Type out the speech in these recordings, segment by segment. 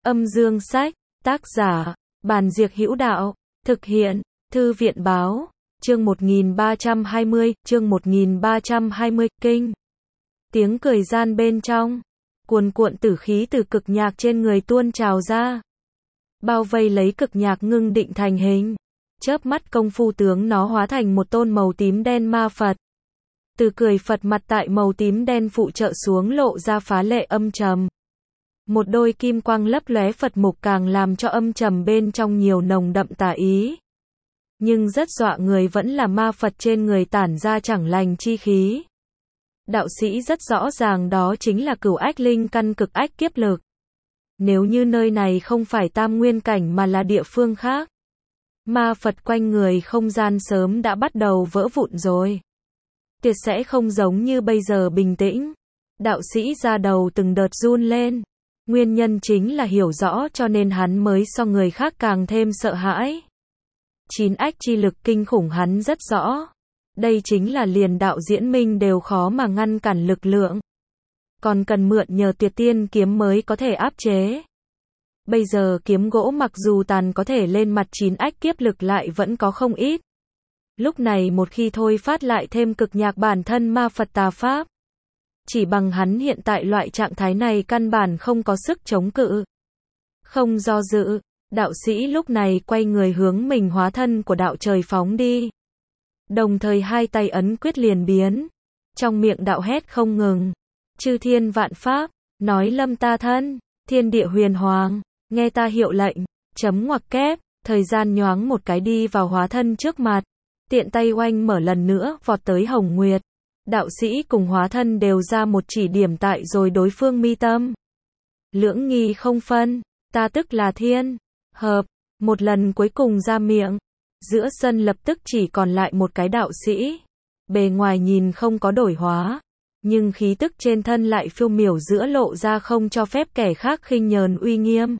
Âm dương sách, tác giả, Bàn Diệc Hữu Đạo, thực hiện, Thư viện báo, chương 1320, chương 1320, kinh. Tiếng cười gian bên trong, cuồn cuộn tử khí từ cực nhạc trên người tuôn trào ra. Bao vây lấy cực nhạc ngưng định thành hình. Chớp mắt công phu tướng nó hóa thành một tôn màu tím đen ma Phật. Từ cười Phật mặt tại màu tím đen phụ trợ xuống lộ ra phá lệ âm trầm. Một đôi kim quang lấp lóe Phật mục càng làm cho âm trầm bên trong nhiều nồng đậm tà ý. Nhưng rất dọa người vẫn là ma Phật trên người tản ra chẳng lành chi khí. Đạo sĩ rất rõ ràng đó chính là cửu ách linh căn cực ách kiếp lực. Nếu như nơi này không phải tam nguyên cảnh mà là địa phương khác, ma Phật quanh người không gian sớm đã bắt đầu vỡ vụn rồi. Tuyệt sẽ không giống như bây giờ bình tĩnh. Đạo sĩ ra đầu từng đợt run lên. Nguyên nhân chính là hiểu rõ cho nên hắn mới so người khác càng thêm sợ hãi. 9 ách chi lực kinh khủng hắn rất rõ. Đây chính là liền đạo diễn minh đều khó mà ngăn cản lực lượng. Còn cần mượn nhờ tuyệt tiên kiếm mới có thể áp chế. Bây giờ kiếm gỗ mặc dù tàn có thể lên mặt 9 ách kiếp lực lại vẫn có không ít. Lúc này một khi thôi phát lại thêm cực nhạc bản thân ma Phật tà pháp. Chỉ bằng hắn hiện tại loại trạng thái này căn bản không có sức chống cự. Không do dự, đạo sĩ lúc này quay người hướng mình hóa thân của đạo trời phóng đi. Đồng thời hai tay ấn quyết liền biến. Trong miệng đạo hét không ngừng. Chư thiên vạn pháp, nói lâm ta thân, thiên địa huyền hoàng, nghe ta hiệu lệnh, chấm ngoặc kép, thời gian nhoáng một cái đi vào hóa thân trước mặt. Tiện tay oanh mở lần nữa, vọt tới Hồng Nguyệt. Đạo sĩ cùng hóa thân đều ra một chỉ điểm tại rồi đối phương mi tâm. Lưỡng nghi không phân, ta tức là thiên, hợp, một lần cuối cùng ra miệng. Giữa sân lập tức chỉ còn lại một cái đạo sĩ. Bề ngoài nhìn không có đổi hóa, nhưng khí tức trên thân lại phiêu miểu giữa lộ ra không cho phép kẻ khác khinh nhờn uy nghiêm.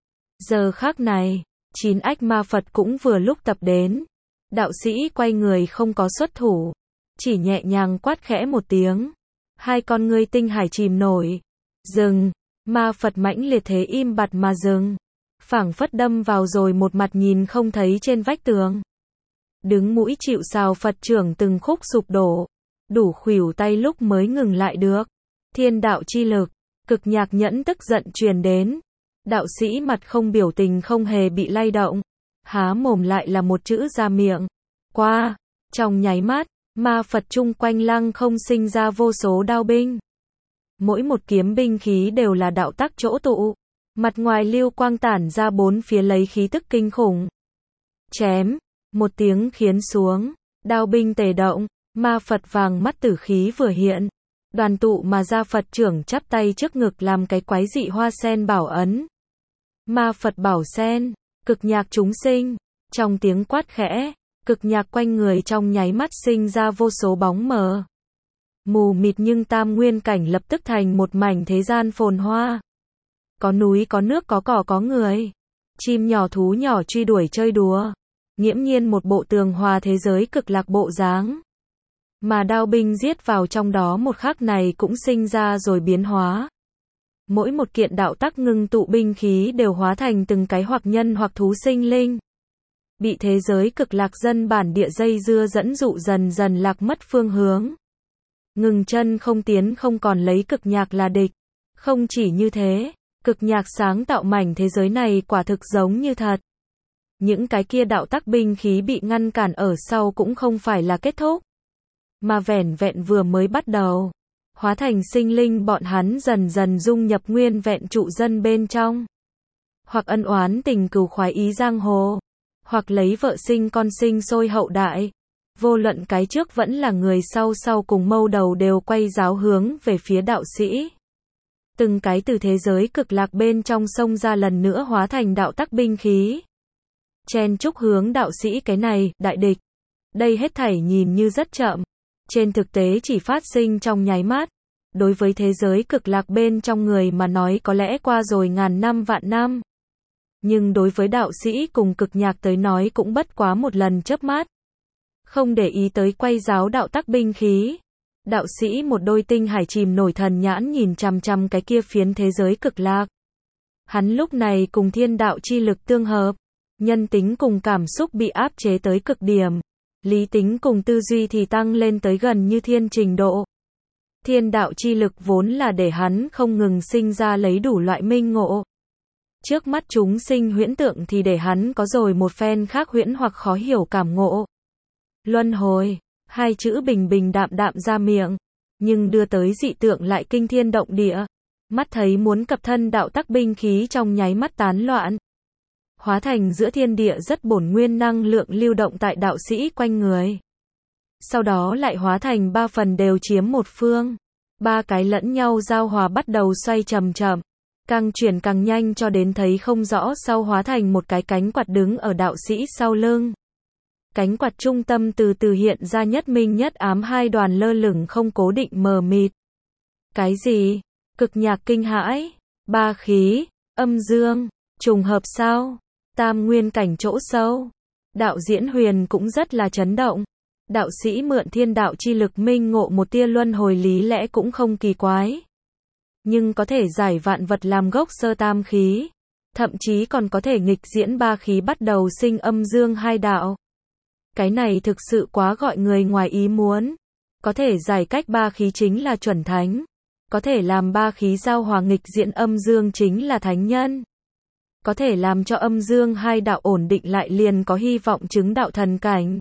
Giờ khác này, 9 ách ma Phật cũng vừa lúc tập đến. Đạo sĩ quay người không có xuất thủ, chỉ nhẹ nhàng quát khẽ một tiếng. Hai con ngươi tinh hải chìm nổi. Dừng, ma Phật mãnh liệt thế im bặt mà dừng. Phảng phất đâm vào rồi một mặt nhìn không thấy trên vách tường. Đứng mũi chịu sào Phật trưởng từng khúc sụp đổ. Đủ khuỷu tay lúc mới ngừng lại được. Thiên đạo chi lực, cực nhạc nhẫn tức giận truyền đến. Đạo sĩ mặt không biểu tình không hề bị lay động. Há mồm lại là một chữ ra miệng. Qua, trong nháy mắt, ma Phật chung quanh lăng không sinh ra vô số đao binh. Mỗi một kiếm binh khí đều là đạo tắc chỗ tụ. Mặt ngoài lưu quang tản ra bốn phía lấy khí tức kinh khủng. Chém, một tiếng khiến xuống, đao binh tề động, ma Phật vàng mắt tử khí vừa hiện. Đoàn tụ mà ra Phật trưởng chắp tay trước ngực làm cái quái dị hoa sen bảo ấn. Ma Phật bảo sen, cực nhạc chúng sinh, trong tiếng quát khẽ, cực nhạc quanh người trong nháy mắt sinh ra vô số bóng mờ. Mù mịt nhưng tam nguyên cảnh lập tức thành một mảnh thế gian phồn hoa. Có núi có nước có cỏ có người. Chim nhỏ thú nhỏ truy đuổi chơi đùa. Nghiễm nhiên một bộ tường hòa thế giới cực lạc bộ dáng. Mà đao binh giết vào trong đó một khắc này cũng sinh ra rồi biến hóa. Mỗi một kiện đạo tắc ngưng tụ binh khí đều hóa thành từng cái hoặc nhân hoặc thú sinh linh. Bị thế giới cực lạc dân bản địa dây dưa dẫn dụ dần dần lạc mất phương hướng. Ngừng chân không tiến không còn lấy cực nhạc là địch. Không chỉ như thế, cực nhạc sáng tạo mảnh thế giới này quả thực giống như thật. Những cái kia đạo tắc binh khí bị ngăn cản ở sau cũng không phải là kết thúc. Mà vẻn vẹn vừa mới bắt đầu. Hóa thành sinh linh bọn hắn dần dần dung nhập nguyên vẹn trụ dân bên trong. Hoặc ân oán tình cừu khoái ý giang hồ. Hoặc lấy vợ sinh con sinh sôi hậu đại. Vô luận cái trước vẫn là người sau cùng mâu đầu đều quay giáo hướng về phía đạo sĩ. Từng cái từ thế giới cực lạc bên trong sông ra lần nữa hóa thành đạo tắc binh khí. Chen chúc hướng đạo sĩ cái này, đại địch. Đây hết thảy nhìn như rất chậm. Trên thực tế chỉ phát sinh trong nháy mắt. Đối với thế giới cực lạc bên trong người mà nói có lẽ qua rồi ngàn năm vạn năm. Nhưng đối với đạo sĩ cùng cực nhạc tới nói cũng bất quá một lần chớp mắt. Không để ý tới quay giáo đạo tắc binh khí. Đạo sĩ một đôi tinh hải chìm nổi thần nhãn nhìn chằm chằm cái kia phiến thế giới cực lạc. Hắn lúc này cùng thiên đạo chi lực tương hợp, nhân tính cùng cảm xúc bị áp chế tới cực điểm, lý tính cùng tư duy thì tăng lên tới gần như thiên trình độ. Thiên đạo chi lực vốn là để hắn không ngừng sinh ra lấy đủ loại minh ngộ. Trước mắt chúng sinh huyễn tượng thì để hắn có rồi một phen khác huyễn hoặc khó hiểu cảm ngộ. Luân hồi, hai chữ bình bình đạm đạm ra miệng, nhưng đưa tới dị tượng lại kinh thiên động địa. Mắt thấy muốn cập thân đạo tắc binh khí trong nháy mắt tán loạn. Hóa thành giữa thiên địa rất bổn nguyên năng lượng lưu động tại đạo sĩ quanh người. Sau đó lại hóa thành 3 phần đều chiếm một phương. 3 cái lẫn nhau giao hòa bắt đầu xoay chậm chậm. Càng chuyển càng nhanh cho đến thấy không rõ sau hóa thành một cái cánh quạt đứng ở đạo sĩ sau lưng. Cánh quạt trung tâm từ từ hiện ra nhất minh nhất ám hai đoàn lơ lửng không cố định mờ mịt. Cái gì? Cực nhạc kinh hãi. Ba khí, âm dương, trùng hợp sao? Tam nguyên cảnh chỗ sâu. Đạo Diễn Huyền cũng rất là chấn động. Đạo sĩ mượn thiên đạo chi lực minh ngộ một tia luân hồi lý lẽ cũng không kỳ quái. Nhưng có thể giải vạn vật làm gốc sơ tam khí. Thậm chí còn có thể nghịch diễn ba khí bắt đầu sinh âm dương hai đạo. Cái này thực sự quá gọi người ngoài ý muốn. Có thể giải cách ba khí chính là chuẩn thánh. Có thể làm ba khí giao hòa nghịch diễn âm dương chính là thánh nhân. Có thể làm cho âm dương hai đạo ổn định lại liền có hy vọng chứng đạo thần cảnh.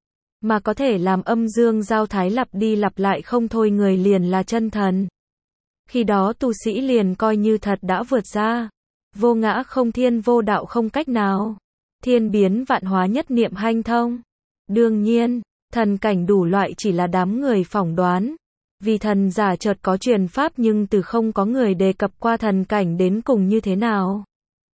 Mà có thể làm âm dương giao thái lặp đi lặp lại không thôi người liền là chân thần. Khi đó tu sĩ liền coi như thật đã vượt ra. Vô ngã không thiên vô đạo không cách nào. Thiên biến vạn hóa nhất niệm hanh thông. Đương nhiên, thần cảnh đủ loại chỉ là đám người phỏng đoán. Vì thần giả chợt có truyền pháp nhưng từ không có người đề cập qua thần cảnh đến cùng như thế nào.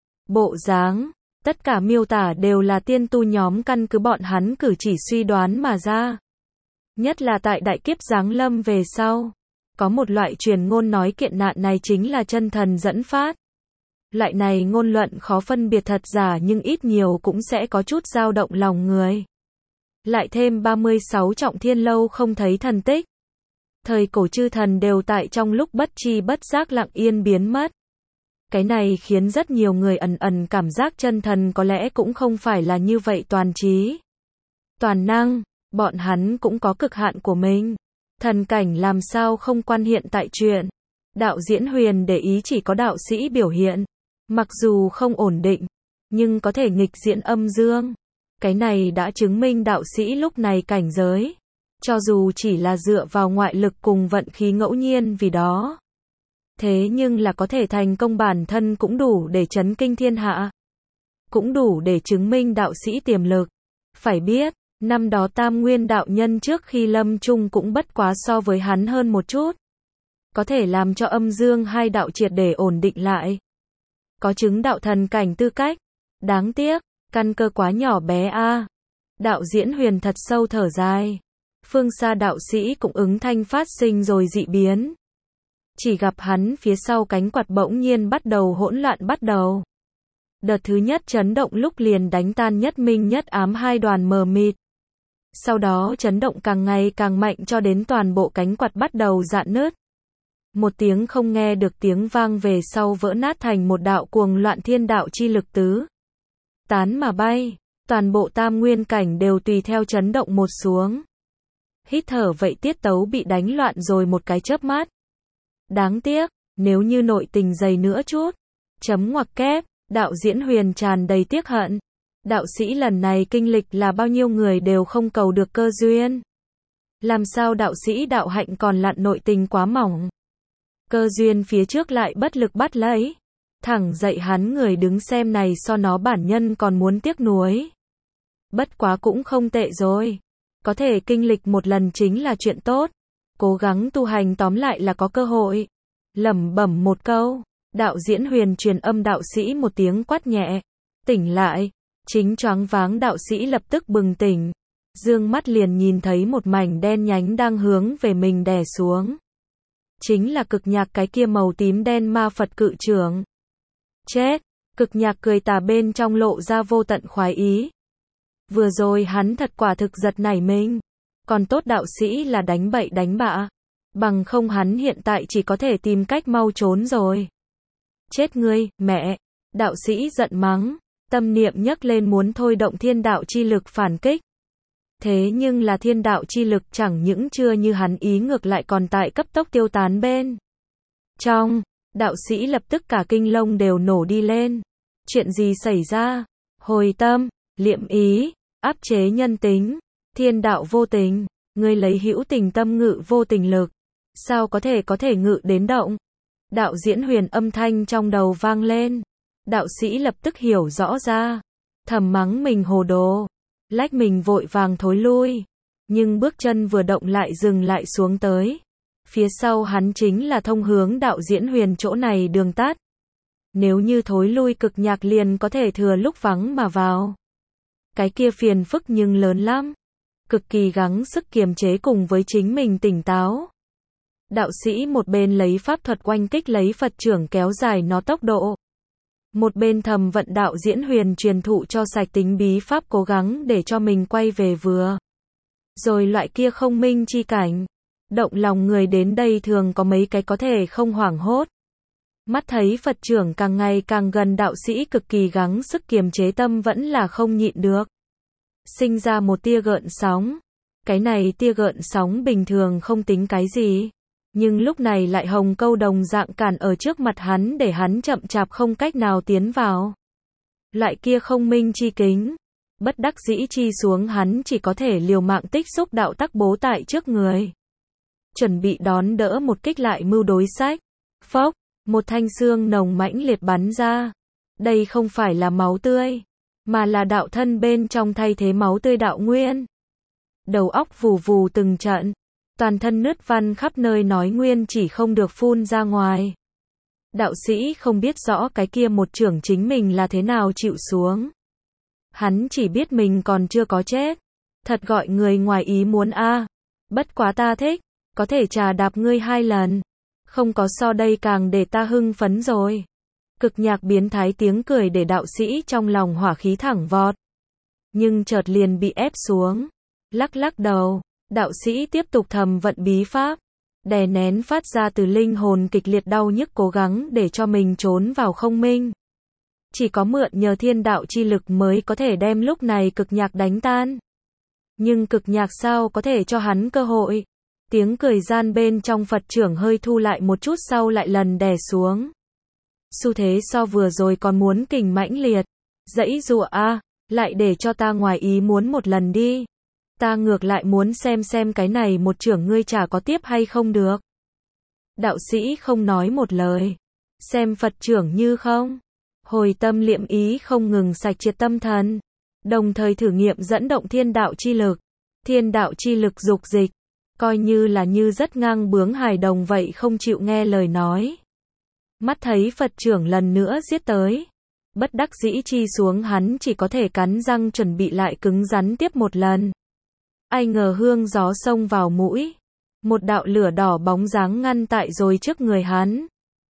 Bộ dáng, tất cả miêu tả đều là tiên tu nhóm căn cứ bọn hắn cử chỉ suy đoán mà ra. Nhất là tại đại kiếp giáng lâm về sau. Có một loại truyền ngôn nói kiện nạn này chính là chân thần dẫn phát. Loại này ngôn luận khó phân biệt thật giả nhưng ít nhiều cũng sẽ có chút dao động lòng người. Lại thêm 36 trọng thiên lâu không thấy thần tích. Thời cổ chư thần đều tại trong lúc bất tri bất giác lặng yên biến mất. Cái này khiến rất nhiều người ẩn ẩn cảm giác chân thần có lẽ cũng không phải là như vậy toàn trí. Toàn năng, bọn hắn cũng có cực hạn của mình. Thần cảnh làm sao không quan hiện tại chuyện. Đạo Diễn Huyền để ý chỉ có đạo sĩ biểu hiện. Mặc dù không ổn định, nhưng có thể nghịch diễn âm dương. Cái này đã chứng minh đạo sĩ lúc này cảnh giới. Cho dù chỉ là dựa vào ngoại lực cùng vận khí ngẫu nhiên vì đó. Thế nhưng là có thể thành công bản thân cũng đủ để chấn kinh thiên hạ. Cũng đủ để chứng minh đạo sĩ tiềm lực. Phải biết, năm đó Tam Nguyên đạo nhân trước khi lâm chung cũng bất quá so với hắn hơn một chút. Có thể làm cho âm dương hai đạo triệt để ổn định lại. Có chứng đạo thần cảnh tư cách. Đáng tiếc, căn cơ quá nhỏ bé a. Đạo Diễn Huyền thật sâu thở dài. Phương xa đạo sĩ cũng ứng thanh phát sinh rồi dị biến. Chỉ gặp hắn phía sau cánh quạt bỗng nhiên bắt đầu hỗn loạn bắt đầu. Đợt thứ nhất chấn động lúc liền đánh tan nhất minh nhất ám hai đoàn mờ mịt. Sau đó chấn động càng ngày càng mạnh cho đến toàn bộ cánh quạt bắt đầu rạn nứt. Một tiếng không nghe được tiếng vang về sau vỡ nát thành một đạo cuồng loạn thiên đạo chi lực tứ. Tán mà bay, toàn bộ tam nguyên cảnh đều tùy theo chấn động một xuống. Hít thở vậy tiết tấu bị đánh loạn rồi một cái chớp mắt. Đáng tiếc, nếu như nội tình dày nữa chút. Chấm ngoặc kép, đạo Diễn Huyền tràn đầy tiếc hận. Đạo sĩ lần này kinh lịch là bao nhiêu người đều không cầu được cơ duyên. Làm sao đạo sĩ đạo hạnh còn lặn nội tình quá mỏng. Cơ duyên phía trước lại bất lực bắt lấy. Thẳng dậy hắn người đứng xem này so nó bản nhân còn muốn tiếc nuối. Bất quá cũng không tệ rồi. Có thể kinh lịch một lần chính là chuyện tốt. Cố gắng tu hành tóm lại là có cơ hội. Lẩm bẩm một câu. Đạo Diễn Huyền truyền âm đạo sĩ một tiếng quát nhẹ. Tỉnh lại. Chính choáng váng đạo sĩ lập tức bừng tỉnh. Dương mắt liền nhìn thấy một mảnh đen nhánh đang hướng về mình đè xuống. Chính là cực nhạc cái kia màu tím đen ma Phật cự trưởng. Chết. Cực nhạc cười tà bên trong lộ ra vô tận khoái ý. Vừa rồi hắn thật quả thực giật nảy mình. Còn tốt đạo sĩ là đánh bậy đánh bạ. Bằng không hắn hiện tại chỉ có thể tìm cách mau trốn rồi. Chết ngươi, mẹ. Đạo sĩ giận mắng, tâm niệm nhấc lên muốn thôi động thiên đạo chi lực phản kích. Thế nhưng là thiên đạo chi lực chẳng những chưa như hắn ý ngược lại còn tại cấp tốc tiêu tán bên trong. Đạo sĩ lập tức cả kinh lông đều nổ đi lên. Chuyện gì xảy ra? Hồi tâm, liệm ý, áp chế nhân tính, thiên đạo vô tình, ngươi lấy hữu tình tâm ngự vô tình lực, sao có thể ngự đến động? Đạo diễn huyền âm thanh trong đầu vang lên. Đạo sĩ lập tức hiểu rõ ra, thầm mắng mình hồ đồ, lách mình vội vàng thối lui, nhưng bước chân vừa động lại dừng lại xuống tới. Phía sau hắn chính là thông hướng đạo diễn huyền chỗ này đường tắt. Nếu như thối lui cực nhạc liền có thể thừa lúc vắng mà vào. Cái kia phiền phức nhưng lớn lắm. Cực kỳ gắng sức kiềm chế cùng với chính mình tỉnh táo. Đạo sĩ một bên lấy pháp thuật oanh kích lấy Phật trưởng kéo dài nó tốc độ. Một bên thầm vận đạo diễn huyền truyền thụ cho sạch tính bí pháp cố gắng để cho mình quay về vừa. Rồi loại kia không minh chi cảnh. Động lòng người đến đây thường có mấy cái có thể không hoảng hốt. Mắt thấy Phật trưởng càng ngày càng gần đạo sĩ cực kỳ gắng sức kiềm chế tâm vẫn là không nhịn được. Sinh ra một tia gợn sóng. Cái này tia gợn sóng bình thường không tính cái gì. Nhưng lúc này lại hồng câu đồng dạng cản ở trước mặt hắn để hắn chậm chạp không cách nào tiến vào. Loại kia không minh chi kính. Bất đắc dĩ chi xuống hắn chỉ có thể liều mạng tích xúc đạo tắc bố tại trước người. Chuẩn bị đón đỡ một kích lại mưu đối sách. Phốc, một thanh xương nồng mãnh liệt bắn ra. Đây không phải là máu tươi, mà là đạo thân bên trong thay thế máu tươi đạo nguyên. Đầu óc vù vù từng trận, toàn thân nứt văn khắp nơi nói nguyên chỉ không được phun ra ngoài. Đạo sĩ không biết rõ cái kia một trưởng chính mình là thế nào chịu xuống. Hắn chỉ biết mình còn chưa có chết. Thật gọi người ngoài ý muốn a. Bất quá ta thích, có thể trà đạp ngươi 2 lần. Không có so đây càng để ta hưng phấn rồi. Cực nhạc biến thái tiếng cười để đạo sĩ trong lòng hỏa khí thẳng vọt. Nhưng chợt liền bị ép xuống. Lắc lắc đầu, đạo sĩ tiếp tục thầm vận bí pháp. Đè nén phát ra từ linh hồn kịch liệt đau nhức cố gắng để cho mình trốn vào không minh. Chỉ có mượn nhờ thiên đạo chi lực mới có thể đem lúc này cực nhạc đánh tan. Nhưng cực nhạc sao có thể cho hắn cơ hội. Tiếng cười gian bên trong Phật trưởng hơi thu lại một chút sau lại lần đè xuống. Xu thế so vừa rồi còn muốn kình mãnh liệt. Dãy dụa a, lại để cho ta ngoài ý muốn một lần đi. Ta ngược lại muốn xem cái này một trưởng ngươi chả có tiếp hay không được. Đạo sĩ không nói một lời. Xem Phật trưởng như không. Hồi tâm liệm ý không ngừng sạch triệt tâm thần. Đồng thời thử nghiệm dẫn động thiên đạo chi lực. Thiên đạo chi lực dục dịch. Coi như là như rất ngang bướng hài đồng vậy không chịu nghe lời nói. Mắt thấy Phật trưởng lần nữa giết tới. Bất đắc dĩ chi xuống hắn chỉ có thể cắn răng chuẩn bị lại cứng rắn tiếp một lần. Ai ngờ hương gió xông vào mũi. Một đạo lửa đỏ bóng dáng ngăn tại rồi trước người hắn.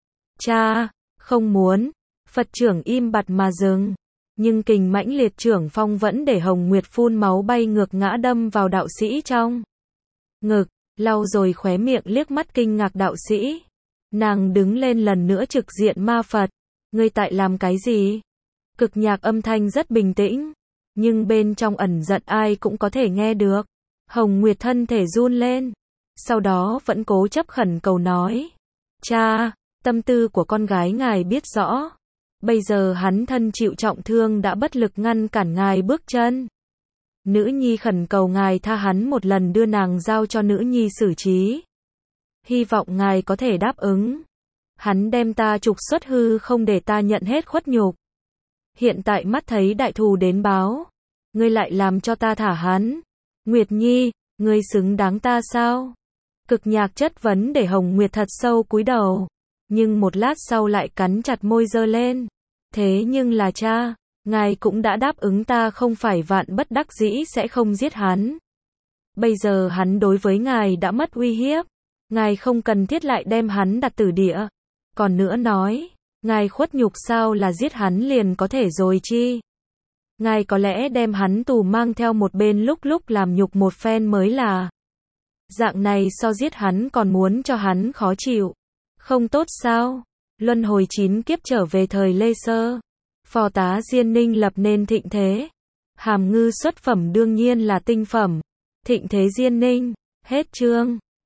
Cha, không muốn. Phật trưởng im bặt mà dừng. Nhưng kình mãnh liệt trưởng phong vẫn để Hồng Nguyệt phun máu bay ngược ngã đâm vào đạo sĩ trong ngực, lau rồi khóe miệng liếc mắt kinh ngạc đạo sĩ. Nàng đứng lên lần nữa trực diện ma Phật. Ngươi tại làm cái gì? Cực nhạc âm thanh rất bình tĩnh. Nhưng bên trong ẩn giận ai cũng có thể nghe được. Hồng Nguyệt thân thể run lên. Sau đó vẫn cố chấp khẩn cầu nói. Cha, tâm tư của con gái ngài biết rõ. Bây giờ hắn thân chịu trọng thương đã bất lực ngăn cản ngài bước chân. Nữ nhi khẩn cầu ngài tha hắn một lần đưa nàng giao cho nữ nhi xử trí. Hy vọng ngài có thể đáp ứng. Hắn đem ta trục xuất hư không để ta nhận hết khuất nhục. Hiện tại mắt thấy đại thù đến báo. Ngươi lại làm cho ta thả hắn. Nguyệt Nhi, ngươi xứng đáng ta sao? Cực nhạc chất vấn để Hồng Nguyệt thật sâu cúi đầu. Nhưng một lát sau lại cắn chặt môi giơ lên. Thế nhưng là cha, ngài cũng đã đáp ứng ta không phải vạn bất đắc dĩ sẽ không giết hắn. Bây giờ hắn đối với ngài đã mất uy hiếp. Ngài không cần thiết lại đem hắn đặt tử địa. Còn nữa nói, ngài khuất nhục sao là giết hắn liền có thể rồi chi? Ngài có lẽ đem hắn tù mang theo một bên lúc lúc làm nhục một phen mới là. Dạng này so giết hắn còn muốn cho hắn khó chịu. Không tốt sao? Luân hồi 9 kiếp trở về thời Lê Sơ. Phò tá Diên Ninh lập nên thịnh thế. Hàm ngư xuất phẩm đương nhiên là tinh phẩm. Thịnh thế Diên Ninh. Hết chương.